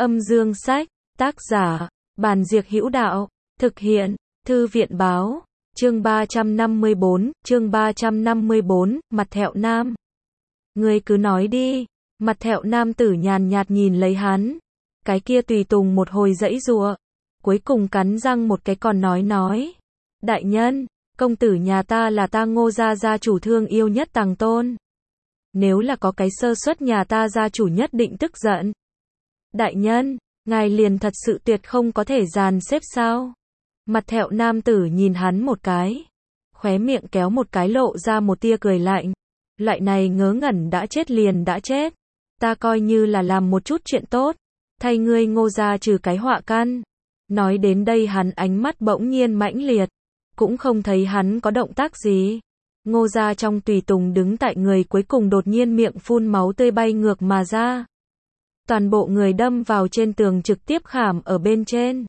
Âm dương sách, tác giả, Bàn Diệc Hữu Đạo, thực hiện, Thư viện báo, chương 354, mặt thẹo nam. Ngươi cứ nói đi, mặt thẹo nam tử nhàn nhạt nhìn lấy hắn. Cái kia tùy tùng một hồi giãy giụa, cuối cùng cắn răng một cái còn nói. Đại nhân, công tử nhà ta là ta Ngô gia gia chủ thương yêu nhất Tằng Tôn. Nếu là có cái sơ suất nhà ta gia chủ nhất định tức giận. Đại nhân, ngài liền thật sự tuyệt không có thể dàn xếp sao? Mặt thẹo nam tử nhìn hắn một cái, khóe miệng kéo một cái lộ ra một tia cười lạnh. Loại này ngớ ngẩn đã chết liền đã chết. Ta coi như là làm một chút chuyện tốt, thay ngươi Ngô gia trừ cái họa căn. Nói đến đây hắn ánh mắt bỗng nhiên mãnh liệt, cũng không thấy hắn có động tác gì. Ngô gia trong tùy tùng đứng tại người cuối cùng đột nhiên miệng phun máu tươi bay ngược mà ra. Toàn bộ người đâm vào trên tường trực tiếp khảm ở bên trên.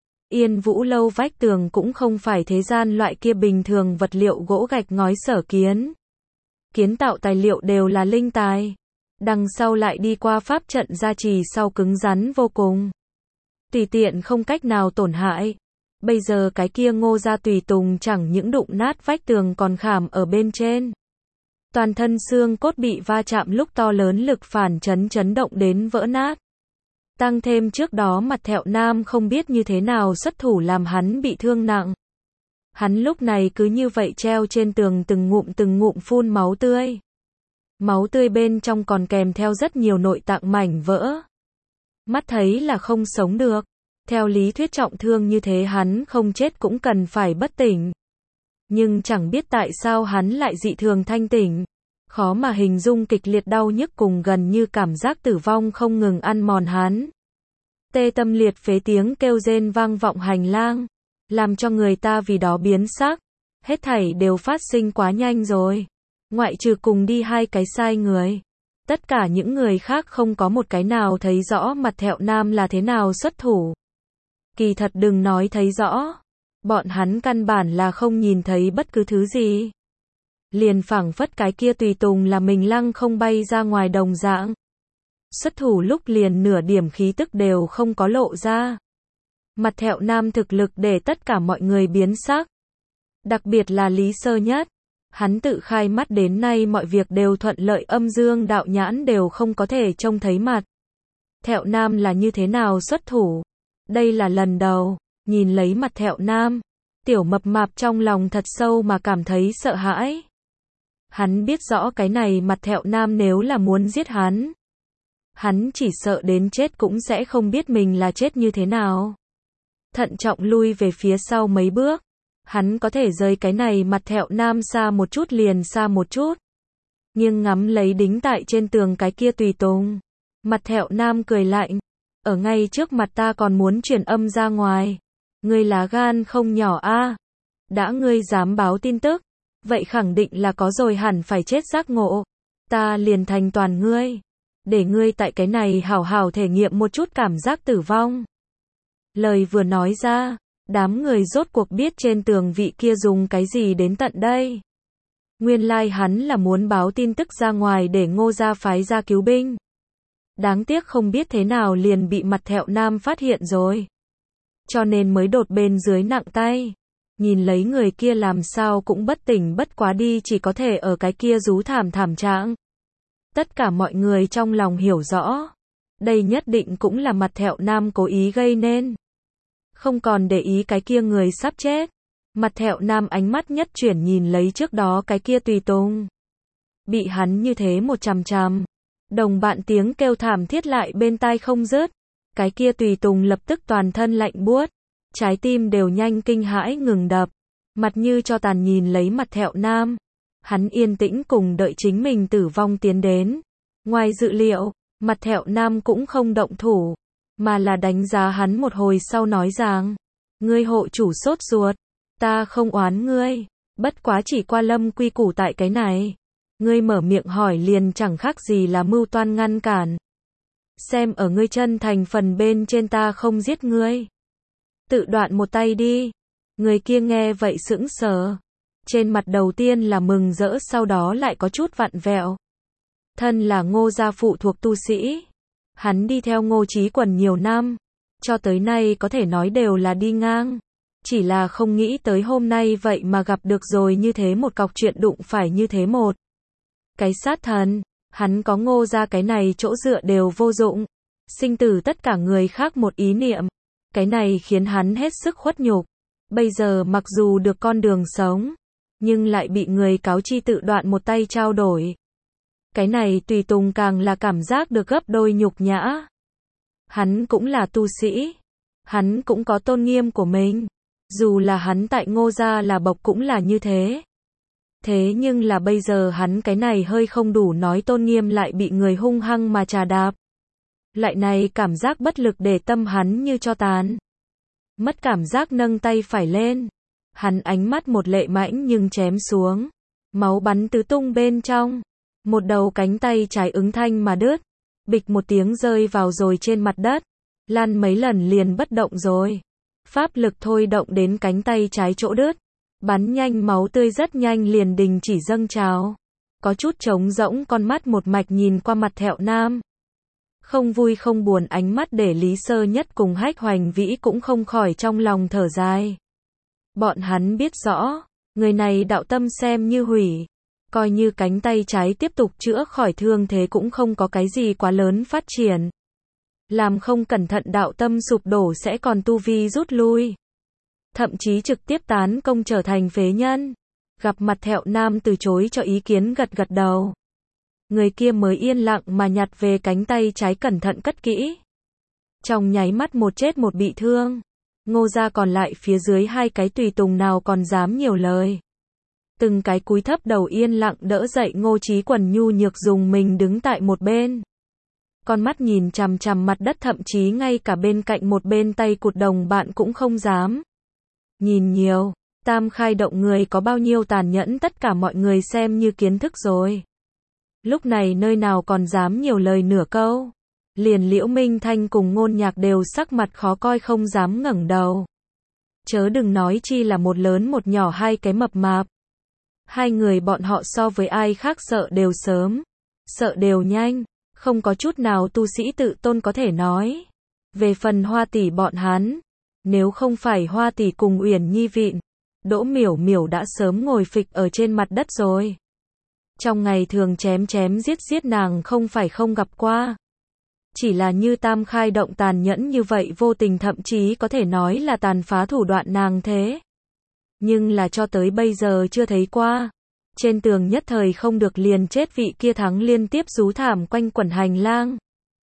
Yên Vũ lâu vách tường cũng không phải thế gian loại kia bình thường vật liệu gỗ gạch ngói sở kiến. Kiến tạo tài liệu đều là linh tài. Đằng sau lại đi qua pháp trận gia trì sau cứng rắn vô cùng. Tùy tiện không cách nào tổn hại. Bây giờ cái kia Ngô gia tùy tùng chẳng những đụng nát vách tường còn khảm ở bên trên. Toàn thân xương cốt bị va chạm lúc to lớn lực phản chấn động đến vỡ nát. Tăng thêm trước đó mặt thẹo nam không biết như thế nào xuất thủ làm hắn bị thương nặng. Hắn lúc này cứ như vậy treo trên tường từng ngụm phun máu tươi. Máu tươi bên trong còn kèm theo rất nhiều nội tạng mảnh vỡ. Mắt thấy là không sống được. Theo lý thuyết trọng thương như thế hắn không chết cũng cần phải bất tỉnh. Nhưng chẳng biết tại sao hắn lại dị thường thanh tỉnh. Khó mà hình dung kịch liệt đau nhức cùng gần như cảm giác tử vong không ngừng ăn mòn hắn. Tê tâm liệt phế tiếng kêu rên vang vọng hành lang, làm cho người ta vì đó biến sắc. Hết thảy đều phát sinh quá nhanh rồi. Ngoại trừ cùng đi hai cái sai người. Tất cả những người khác không có một cái nào thấy rõ mặt thẹo nam là thế nào xuất thủ. Kỳ thật đừng nói thấy rõ. Bọn hắn căn bản là không nhìn thấy bất cứ thứ gì. Liền phảng phất cái kia tùy tùng là mình lăng không bay ra ngoài đồng dạng. Xuất thủ lúc liền nửa điểm khí tức đều không có lộ ra. Mặt thẹo nam thực lực để tất cả mọi người biến sắc. Đặc biệt là Lý Sơ Nhất. Hắn tự khai mắt đến nay mọi việc đều thuận lợi, âm dương đạo nhãn đều không có thể trông thấy mặt thẹo nam là như thế nào xuất thủ. Đây là lần đầu, nhìn lấy mặt thẹo nam, tiểu mập mạp trong lòng thật sâu mà cảm thấy sợ hãi. Hắn biết rõ cái này mặt thẹo nam nếu là muốn giết hắn chỉ sợ đến chết cũng sẽ không biết mình là chết như thế nào. Thận trọng lui về phía sau mấy bước, hắn có thể rời cái này mặt thẹo nam xa một chút liền xa một chút. Nhưng ngắm lấy đính tại trên tường cái kia tùy tùng. Mặt thẹo nam cười lạnh. Ở ngay trước mặt ta còn muốn truyền âm ra ngoài. Ngươi lá gan không nhỏ a. Đã ngươi dám báo tin tức, vậy khẳng định là có rồi hẳn phải chết giác ngộ. Ta liền thành toàn ngươi. Để ngươi tại cái này hảo hảo thể nghiệm một chút cảm giác tử vong. Lời vừa nói ra, đám người rốt cuộc biết trên tường vị kia dùng cái gì đến tận đây. Nguyên lai hắn là muốn báo tin tức ra ngoài để Ngô gia phái ra cứu binh. Đáng tiếc không biết thế nào liền bị mặt thẹo nam phát hiện rồi. Cho nên mới đột bên dưới nặng tay. Nhìn lấy người kia làm sao cũng bất tỉnh bất quá đi, chỉ có thể ở cái kia rú thảm trạng. Tất cả mọi người trong lòng hiểu rõ. Đây nhất định cũng là mặt thẹo nam cố ý gây nên. Không còn để ý cái kia người sắp chết. Mặt thẹo nam ánh mắt nhất chuyển nhìn lấy trước đó cái kia tùy tùng. Bị hắn như thế một chằm. Đồng bạn tiếng kêu thảm thiết lại bên tai không dứt. Cái kia tùy tùng lập tức toàn thân lạnh buốt. Trái tim đều nhanh kinh hãi ngừng đập. Mặt như cho tàn nhìn lấy mặt thẹo nam. Hắn yên tĩnh cùng đợi chính mình tử vong tiến đến. Ngoài dự liệu, mặt thẹo nam cũng không động thủ. Mà là đánh giá hắn một hồi sau nói rằng. Ngươi hộ chủ sốt ruột. Ta không oán ngươi. Bất quá chỉ qua lâm quy củ tại cái này. Ngươi mở miệng hỏi liền chẳng khác gì là mưu toan ngăn cản. Xem ở ngươi chân thành phần bên trên ta không giết ngươi. Tự đoạn một tay đi. Người kia nghe vậy sững sờ. Trên mặt đầu tiên là mừng rỡ sau đó lại có chút vặn vẹo. Thân là Ngô gia phụ thuộc tu sĩ. Hắn đi theo Ngô Chí Quần nhiều năm, cho tới nay có thể nói đều là đi ngang. Chỉ là không nghĩ tới hôm nay vậy mà gặp được rồi như thế một cọc chuyện đụng phải như thế một. Cái sát thần, hắn có Ngô gia cái này chỗ dựa đều vô dụng. Sinh tử tất cả người khác một ý niệm. Cái này khiến hắn hết sức khuất nhục. Bây giờ mặc dù được con đường sống, nhưng lại bị người cáo chi tự đoạn một tay trao đổi. Cái này tùy tùng càng là cảm giác được gấp đôi nhục nhã. Hắn cũng là tu sĩ. Hắn cũng có tôn nghiêm của mình. Dù là hắn tại Ngô gia là bộc cũng là như thế. Thế nhưng là bây giờ hắn cái này hơi không đủ nói tôn nghiêm lại bị người hung hăng mà trà đạp. Lại này cảm giác bất lực để tâm hắn như cho tàn. Mất cảm giác nâng tay phải lên. Hắn ánh mắt một lệ mãnh nhưng chém xuống. Máu bắn tứ tung bên trong. Một đầu cánh tay trái ứng thanh mà đứt. Bịch một tiếng rơi vào rồi trên mặt đất. Lăn mấy lần liền bất động rồi. Pháp lực thôi động đến cánh tay trái chỗ đứt. Bắn nhanh máu tươi rất nhanh liền đình chỉ dâng trào. Có chút trống rỗng con mắt một mạch nhìn qua mặt Thẹo Nam. Không vui không buồn ánh mắt để Lý Sơ Nhất cùng Hách Hoành Vĩ cũng không khỏi trong lòng thở dài. Bọn hắn biết rõ, người này đạo tâm xem như hủy. Coi như cánh tay trái tiếp tục chữa khỏi thương thế cũng không có cái gì quá lớn phát triển. Làm không cẩn thận đạo tâm sụp đổ sẽ còn tu vi rút lui. Thậm chí trực tiếp tán công trở thành phế nhân. Gặp mặt Thẹo Nam từ chối cho ý kiến gật gật đầu. Người kia mới yên lặng mà nhặt về cánh tay trái cẩn thận cất kỹ. Trong nháy mắt một chết một bị thương. Ngô gia còn lại phía dưới hai cái tùy tùng nào còn dám nhiều lời. Từng cái cúi thấp đầu yên lặng đỡ dậy Ngô Chí Quần nhu nhược dùng mình đứng tại một bên. Con mắt nhìn chằm chằm mặt đất thậm chí ngay cả bên cạnh một bên tay cụt đồng bạn cũng không dám. Nhìn nhiều, Tam Khai Động người có bao nhiêu tàn nhẫn tất cả mọi người xem như kiến thức rồi. Lúc này nơi nào còn dám nhiều lời nửa câu. Liền Liễu Minh Thanh cùng Ngôn Nhạc đều sắc mặt khó coi không dám ngẩng đầu. Chớ đừng nói chi là một lớn một nhỏ hai cái mập mạp. Hai người bọn họ so với ai khác sợ đều sớm, sợ đều nhanh, không có chút nào tu sĩ tự tôn có thể nói. Về phần Hoa tỷ bọn hắn, nếu không phải Hoa tỷ cùng Uyển Nhi vịn, Đỗ Miểu Miểu đã sớm ngồi phịch ở trên mặt đất rồi. Trong ngày thường chém chém giết giết nàng không phải không gặp qua. Chỉ là như Tam Khai Động tàn nhẫn như vậy vô tình thậm chí có thể nói là tàn phá thủ đoạn nàng thế. Nhưng là cho tới bây giờ chưa thấy qua. Trên tường nhất thời không được liền chết vị kia thắng liên tiếp rú thảm quanh quẩn hành lang.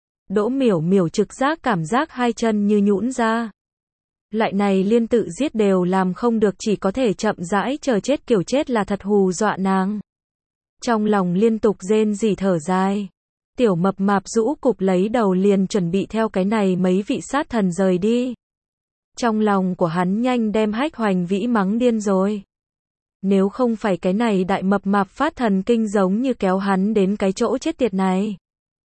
Đỗ Miểu Miểu trực giác cảm giác hai chân như nhũn ra. Lại này liên tự giết đều làm không được chỉ có thể chậm rãi chờ chết kiểu chết là thật hù dọa nàng. Trong lòng liên tục rên rỉ thở dài. Tiểu mập mạp rũ cụp lấy đầu liền chuẩn bị theo cái này mấy vị sát thần rời đi. Trong lòng của hắn nhanh đem Hách Hoành Vĩ mắng điên rồi. Nếu không phải cái này đại mập mạp phát thần kinh giống như kéo hắn đến cái chỗ chết tiệt này.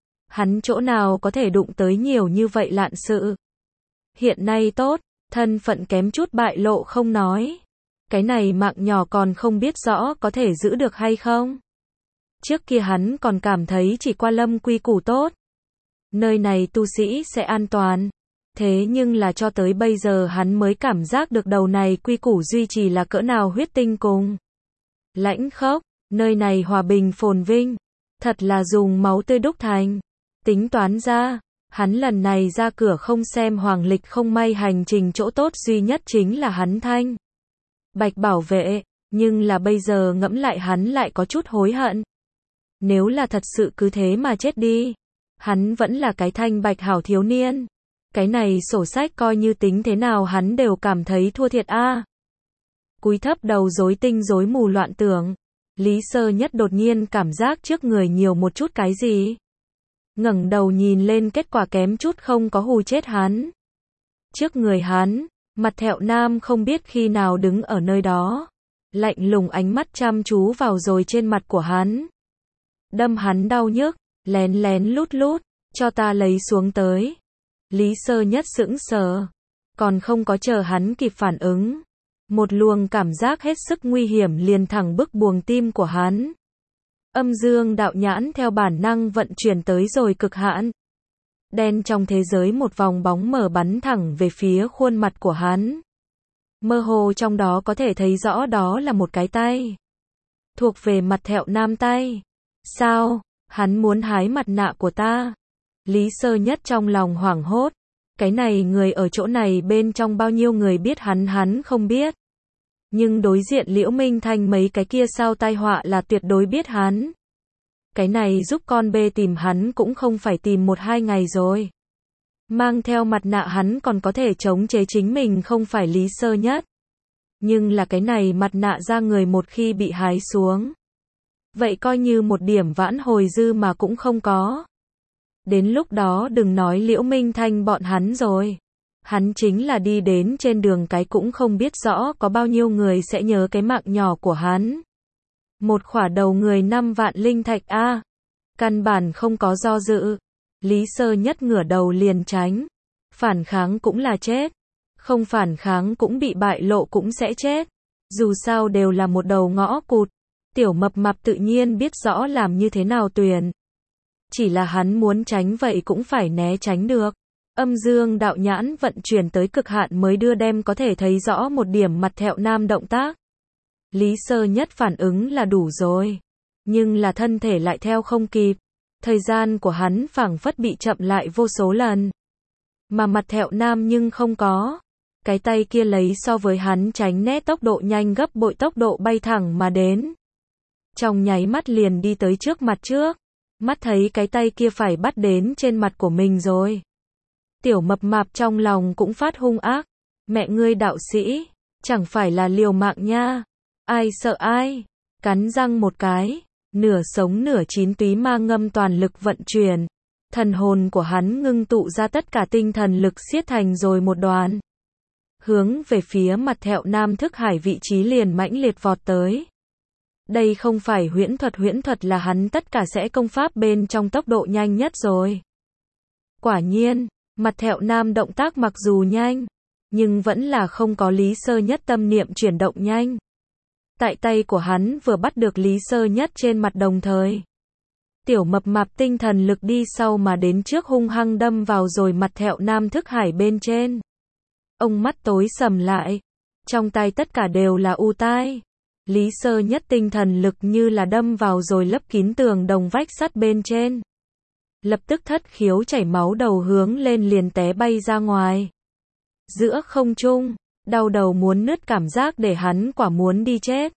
Hắn chỗ nào có thể đụng tới nhiều như vậy lạn sự. Hiện nay tốt, thân phận kém chút bại lộ không nói. Cái này mạng nhỏ còn không biết rõ có thể giữ được hay không. Trước kia hắn còn cảm thấy chỉ qua lâm quy củ tốt. Nơi này tu sĩ sẽ an toàn. Thế nhưng là cho tới bây giờ hắn mới cảm giác được đầu này quy củ duy trì là cỡ nào huyết tinh cùng. Lãnh khốc, nơi này hòa bình phồn vinh. Thật là dùng máu tươi đúc thành. Tính toán ra, hắn lần này ra cửa không xem hoàng lịch không may hành trình chỗ tốt duy nhất chính là hắn Thanh Bạch bảo vệ. Nhưng là bây giờ ngẫm lại hắn lại có chút hối hận. Nếu là thật sự cứ thế mà chết đi, hắn vẫn là cái Thanh Bạch hảo thiếu niên. Cái này sổ sách coi như tính thế nào hắn đều cảm thấy thua thiệt a. Cúi thấp đầu rối tinh rối mù loạn tưởng. Lý Sơ Nhất đột nhiên cảm giác trước người nhiều một chút cái gì. Ngẩng đầu nhìn lên kết quả kém chút không có hù chết hắn. Trước người hắn, mặt Thẹo Nam không biết khi nào đứng ở nơi đó. Lạnh lùng ánh mắt chăm chú vào rồi trên mặt của hắn. Đâm hắn đau nhức, lén lén lút lút, cho ta lấy xuống tới. Lý Sơ Nhất sững sờ, còn không có chờ hắn kịp phản ứng. Một luồng cảm giác hết sức nguy hiểm liền thẳng bức buồng tim của hắn. Âm dương đạo nhãn theo bản năng vận chuyển tới rồi cực hạn. Đen trong thế giới một vòng bóng mờ bắn thẳng về phía khuôn mặt của hắn. Mơ hồ trong đó có thể thấy rõ đó là một cái tay. Thuộc về Mặt Thẹo Nam tay. Sao? Hắn muốn hái mặt nạ của ta. Lý Sơ Nhất trong lòng hoảng hốt. Cái này người ở chỗ này bên trong bao nhiêu người biết hắn không biết. Nhưng đối diện Liễu Minh Thanh mấy cái kia sao tai họa là tuyệt đối biết hắn. Cái này giúp con bê tìm hắn cũng không phải tìm 1-2 ngày rồi. Mang theo mặt nạ hắn còn có thể chống chế chính mình không phải Lý Sơ Nhất. Nhưng là cái này mặt nạ ra người một khi bị hái xuống. Vậy coi như một điểm vãn hồi dư mà cũng không có. Đến lúc đó đừng nói Liễu Minh Thanh bọn hắn rồi. Hắn chính là đi đến trên đường cái cũng không biết rõ có bao nhiêu người sẽ nhớ cái mạng nhỏ của hắn. Một khỏa đầu người 5 vạn linh thạch a. Căn bản không có do dự. Lý Sơ Nhất ngửa đầu liền tránh. Phản kháng cũng là chết. Không phản kháng cũng bị bại lộ cũng sẽ chết. Dù sao đều là một đầu ngõ cụt. Tiểu Mập Mạp tự nhiên biết rõ làm như thế nào tuyển. Chỉ là hắn muốn tránh vậy cũng phải né tránh được. Âm dương đạo nhãn vận chuyển tới cực hạn mới đưa đem có thể thấy rõ một điểm Mặt Thẹo Nam động tác. Lý Sơ Nhất phản ứng là đủ rồi. Nhưng là thân thể lại theo không kịp. Thời gian của hắn phảng phất bị chậm lại vô số lần. Mà Mặt Thẹo Nam nhưng không có. Cái tay kia lấy so với hắn tránh né tốc độ nhanh gấp bội tốc độ bay thẳng mà đến. Trong nháy mắt liền đi tới trước mặt trước. Mắt thấy cái tay kia phải bắt đến trên mặt của mình rồi. Tiểu Mập Mạp trong lòng cũng phát hung ác. Mẹ ngươi đạo sĩ, chẳng phải là liều mạng nha. Ai sợ ai? Cắn răng một cái. Nửa sống nửa chín túy ma ngâm toàn lực vận chuyển. Thần hồn của hắn ngưng tụ ra tất cả tinh thần lực xiết thành rồi một đoàn. Hướng về phía Mặt Thẹo Nam thức hải vị trí liền mãnh liệt vọt tới. Đây không phải huyễn thuật là hắn tất cả sẽ công pháp bên trong tốc độ nhanh nhất rồi. Quả nhiên, Mặt Thẹo Nam động tác mặc dù nhanh, nhưng vẫn là không có Lý Sơ Nhất tâm niệm chuyển động nhanh. Tại tay của hắn vừa bắt được Lý Sơ Nhất trên mặt đồng thời. Tiểu Mập Mạp tinh thần lực đi sau mà đến trước hung hăng đâm vào rồi Mặt Thẹo Nam thức hải bên trên. Ông mắt tối sầm lại. Trong tay tất cả đều là u tai. Lý Sơ Nhất tinh thần lực như là đâm vào rồi lấp kín tường đồng vách sắt bên trên. Lập tức thất khiếu chảy máu đầu hướng lên liền té bay ra ngoài. Giữa không trung, đau đầu muốn nứt cảm giác để hắn quả muốn đi chết.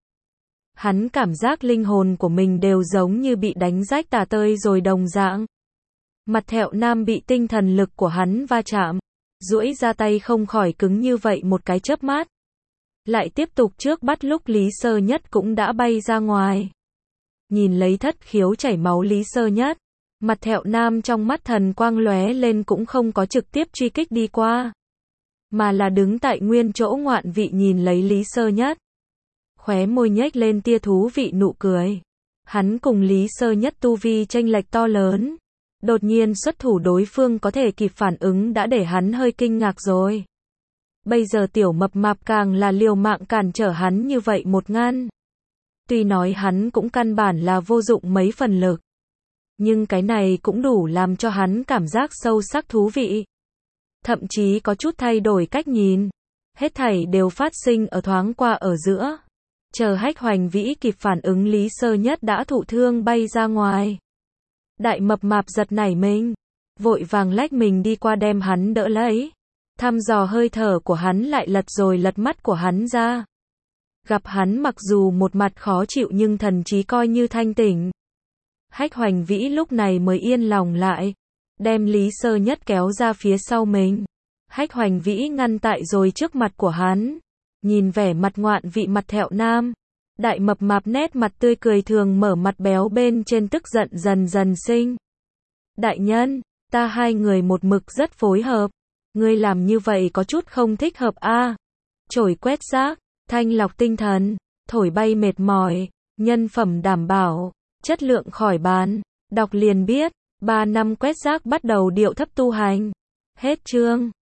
Hắn cảm giác linh hồn của mình đều giống như bị đánh rách tả tơi rồi đồng dạng. Mặt Thẹo Nam bị tinh thần lực của hắn va chạm. Duỗi ra tay không khỏi cứng như vậy một cái chớp mắt. Lại tiếp tục trước bắt lúc Lý Sơ Nhất cũng đã bay ra ngoài. Nhìn lấy thất khiếu chảy máu Lý Sơ Nhất. Mặt Thẹo Nam trong mắt thần quang lóe lên cũng không có trực tiếp truy kích đi qua. Mà là đứng tại nguyên chỗ ngoạn vị nhìn lấy Lý Sơ Nhất. Khóe môi nhếch lên tia thú vị nụ cười. Hắn cùng Lý Sơ Nhất tu vi chênh lệch to lớn. Đột nhiên xuất thủ đối phương có thể kịp phản ứng đã để hắn hơi kinh ngạc rồi. Bây giờ Tiểu Mập Mạp càng là liều mạng cản trở hắn như vậy một ngăn. Tuy nói hắn cũng căn bản là vô dụng mấy phần lực. Nhưng cái này cũng đủ làm cho hắn cảm giác sâu sắc thú vị. Thậm chí có chút thay đổi cách nhìn. Hết thảy đều phát sinh ở thoáng qua ở giữa. Chờ Hách Hoành Vĩ kịp phản ứng Lý Sơ Nhất đã thụ thương bay ra ngoài. Đại Mập Mạp giật nảy mình. Vội vàng lách mình đi qua đem hắn đỡ lấy. Thăm dò hơi thở của hắn lại lật rồi lật mắt của hắn ra. Gặp hắn mặc dù một mặt khó chịu nhưng thần trí coi như thanh tỉnh. Hách Hoành Vĩ lúc này mới yên lòng lại. Đem Lý Sơ Nhất kéo ra phía sau mình. Hách Hoành Vĩ ngăn tại rồi trước mặt của hắn. Nhìn vẻ mặt ngoạn vị Mặt Thẹo Nam. Đại Mập Mạp nét mặt tươi cười thường mở mặt béo bên trên tức giận dần dần sinh. Đại nhân, ta hai người một mực rất phối hợp. Ngươi làm như vậy có chút không thích hợp a. Chổi quét rác, thanh lọc tinh thần, thổi bay mệt mỏi, nhân phẩm đảm bảo, chất lượng khỏi bàn. Đọc liền biết, 3 năm quét rác bắt đầu điệu thấp tu hành. Hết chương.